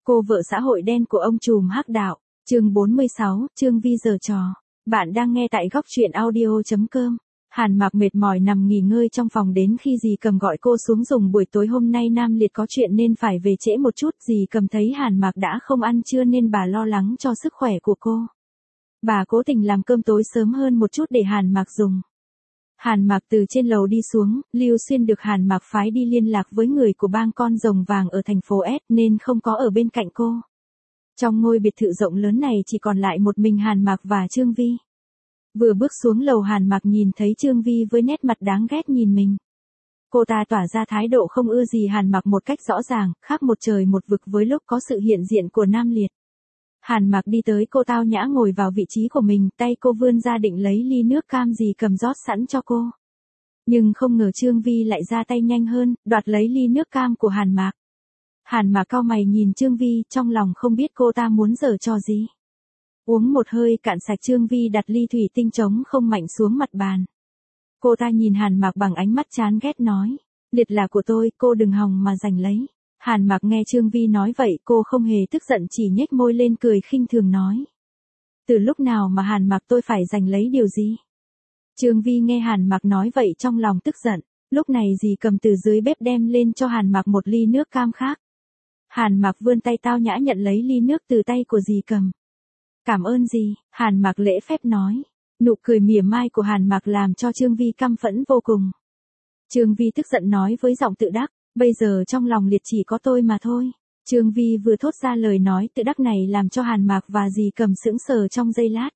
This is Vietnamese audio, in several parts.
Cô vợ xã hội đen của ông trùm hắc đạo, chương 46, Chương Vi giở trò. Bạn đang nghe tại góc truyện audio.com. Hàn Mạc mệt mỏi nằm nghỉ ngơi trong phòng đến khi dì Cầm gọi cô xuống dùng buổi tối hôm nay Nam Liệt có chuyện nên phải về trễ một chút. Dì Cầm thấy Hàn Mạc đã không ăn trưa nên bà lo lắng cho sức khỏe của cô. Bà cố tình làm cơm tối sớm hơn một chút để Hàn Mạc dùng. Hàn Mạc từ trên lầu đi xuống, Lưu Xuyên được Hàn Mạc phái đi liên lạc với người của bang con rồng vàng ở thành phố S nên không có ở bên cạnh cô. Trong ngôi biệt thự rộng lớn này chỉ còn lại một mình Hàn Mạc và Chương Vi. Vừa bước xuống lầu Hàn Mạc nhìn thấy Chương Vi với nét mặt đáng ghét nhìn mình. Cô ta tỏa ra thái độ không ưa gì Hàn Mạc một cách rõ ràng, khác một trời một vực với lúc có sự hiện diện của Nam Liệt. Hàn Mạc đi tới cô tao nhã ngồi vào vị trí của mình, tay cô vươn ra định lấy ly nước cam dì Cầm rót sẵn cho cô. Nhưng không ngờ Chương Vi lại ra tay nhanh hơn, đoạt lấy ly nước cam của Hàn Mạc. Hàn Mạc cau mày nhìn Chương Vi, trong lòng không biết cô ta muốn giở trò gì. Uống một hơi cạn sạch Chương Vi đặt ly thủy tinh trống không mạnh xuống mặt bàn. Cô ta nhìn Hàn Mạc bằng ánh mắt chán ghét nói, Liệt là của tôi, cô đừng hòng mà giành lấy. Hàn Mạc nghe Chương Vi nói vậy cô không hề tức giận chỉ nhếch môi lên cười khinh thường nói. Từ lúc nào mà Hàn Mạc tôi phải giành lấy điều gì? Chương Vi nghe Hàn Mạc nói vậy trong lòng tức giận, lúc này dì Cầm từ dưới bếp đem lên cho Hàn Mạc một ly nước cam khác. Hàn Mạc vươn tay tao nhã nhận lấy ly nước từ tay của dì Cầm. Cảm ơn dì, Hàn Mạc lễ phép nói. Nụ cười mỉa mai của Hàn Mạc làm cho Chương Vi căm phẫn vô cùng. Chương Vi tức giận nói với giọng tự đắc. Bây giờ trong lòng Liệt chỉ có tôi mà thôi. Chương Vi vừa thốt ra lời nói tự đắc này làm cho Hàn Mạc và dì Cầm sững sờ trong giây lát.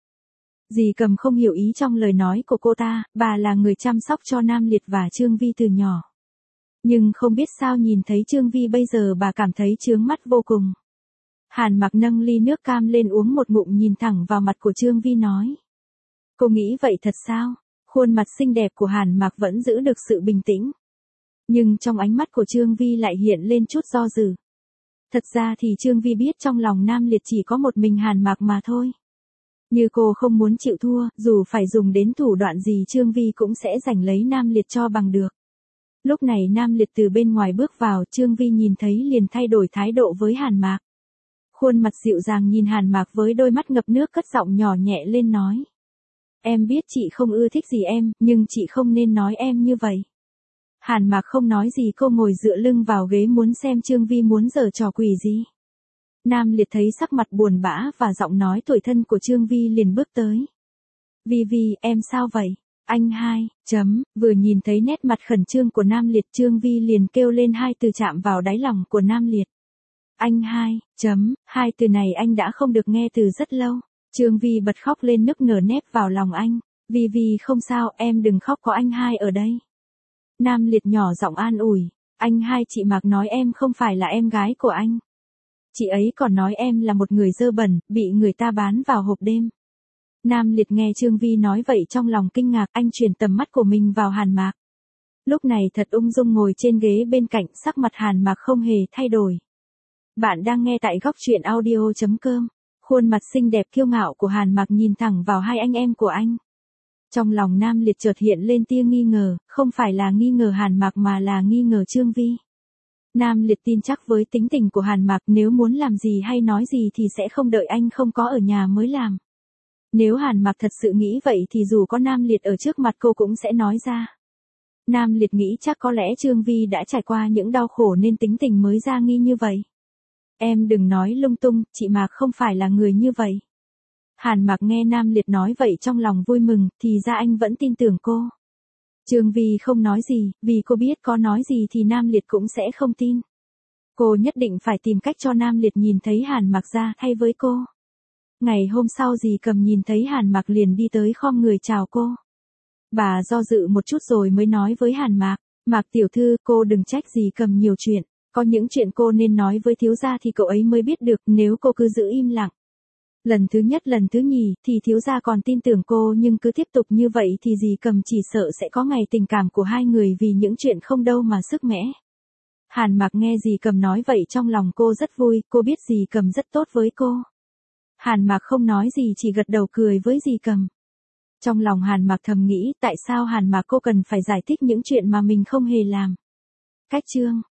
Dì Cầm không hiểu ý trong lời nói của cô ta, bà là người chăm sóc cho Nam Liệt và Chương Vi từ nhỏ. Nhưng không biết sao nhìn thấy Chương Vi bây giờ bà cảm thấy chướng mắt vô cùng. Hàn Mạc nâng ly nước cam lên uống một ngụm nhìn thẳng vào mặt của Chương Vi nói. Cô nghĩ vậy thật sao? Khuôn mặt xinh đẹp của Hàn Mạc vẫn giữ được sự bình tĩnh. Nhưng trong ánh mắt của Chương Vi lại hiện lên chút do dự. Thật ra thì Chương Vi biết trong lòng Nam Liệt chỉ có một mình Hàn Mạc mà thôi. Như cô không muốn chịu thua, dù phải dùng đến thủ đoạn gì Chương Vi cũng sẽ giành lấy Nam Liệt cho bằng được. Lúc này Nam Liệt từ bên ngoài bước vào, Chương Vi nhìn thấy liền thay đổi thái độ với Hàn Mạc. Khuôn mặt dịu dàng nhìn Hàn Mạc với đôi mắt ngập nước cất giọng nhỏ nhẹ lên nói. Em biết chị không ưa thích gì em, nhưng chị không nên nói em như vậy. Hàn Mạc không nói gì cô ngồi dựa lưng vào ghế muốn xem Chương Vi muốn giở trò quỷ gì. Nam Liệt thấy sắc mặt buồn bã và giọng nói tủi thân của Chương Vi liền bước tới. Vi Vi, em sao vậy? Anh hai, vừa nhìn thấy nét mặt khẩn trương của Nam Liệt Chương Vi liền kêu lên hai từ chạm vào đáy lòng của Nam Liệt. Anh hai, hai từ này anh đã không được nghe từ rất lâu. Chương Vi bật khóc lên nức nở nép vào lòng anh. Vi Vi không sao, em đừng khóc có anh hai ở đây. Nam Liệt nhỏ giọng an ủi, anh hai chị Mạc nói em không phải là em gái của anh. Chị ấy còn nói em là một người dơ bẩn, bị người ta bán vào hộp đêm. Nam Liệt nghe Chương Vi nói vậy trong lòng kinh ngạc anh chuyển tầm mắt của mình vào Hàn Mạc. Lúc này thật ung dung ngồi trên ghế bên cạnh sắc mặt Hàn Mạc không hề thay đổi. Bạn đang nghe tại góc truyện audio.com. Khuôn mặt xinh đẹp kiêu ngạo của Hàn Mạc nhìn thẳng vào hai anh em của anh. Trong lòng Nam Liệt chợt hiện lên tia nghi ngờ, không phải là nghi ngờ Hàn Mạc mà là nghi ngờ Chương Vi. Nam Liệt tin chắc với tính tình của Hàn Mạc nếu muốn làm gì hay nói gì thì sẽ không đợi anh không có ở nhà mới làm. Nếu Hàn Mạc thật sự nghĩ vậy thì dù có Nam Liệt ở trước mặt cô cũng sẽ nói ra. Nam Liệt nghĩ chắc có lẽ Chương Vi đã trải qua những đau khổ nên tính tình mới ra nghi như vậy. Em đừng nói lung tung, chị Mạc không phải là người như vậy. Hàn Mạc nghe Nam Liệt nói vậy trong lòng vui mừng, thì ra anh vẫn tin tưởng cô. Chương Vi không nói gì, vì cô biết có nói gì thì Nam Liệt cũng sẽ không tin. Cô nhất định phải tìm cách cho Nam Liệt nhìn thấy Hàn Mạc ra thay với cô. Ngày hôm sau dì Cầm nhìn thấy Hàn Mạc liền đi tới khom người chào cô. Bà do dự một chút rồi mới nói với Hàn Mạc, Mạc tiểu thư cô đừng trách dì Cầm nhiều chuyện. Có những chuyện cô nên nói với thiếu gia thì cậu ấy mới biết được nếu cô cứ giữ im lặng. Lần thứ nhất lần thứ nhì thì thiếu gia còn tin tưởng cô nhưng cứ tiếp tục như vậy thì dì Cầm chỉ sợ sẽ có ngày tình cảm của hai người vì những chuyện không đâu mà sức mẻ. Hàn Mạc nghe dì Cầm nói vậy trong lòng cô rất vui, cô biết dì Cầm rất tốt với cô. Hàn Mạc không nói gì chỉ gật đầu cười với dì Cầm. Trong lòng Hàn Mạc thầm nghĩ tại sao Hàn Mạc cô cần phải giải thích những chuyện mà mình không hề làm. Cách chương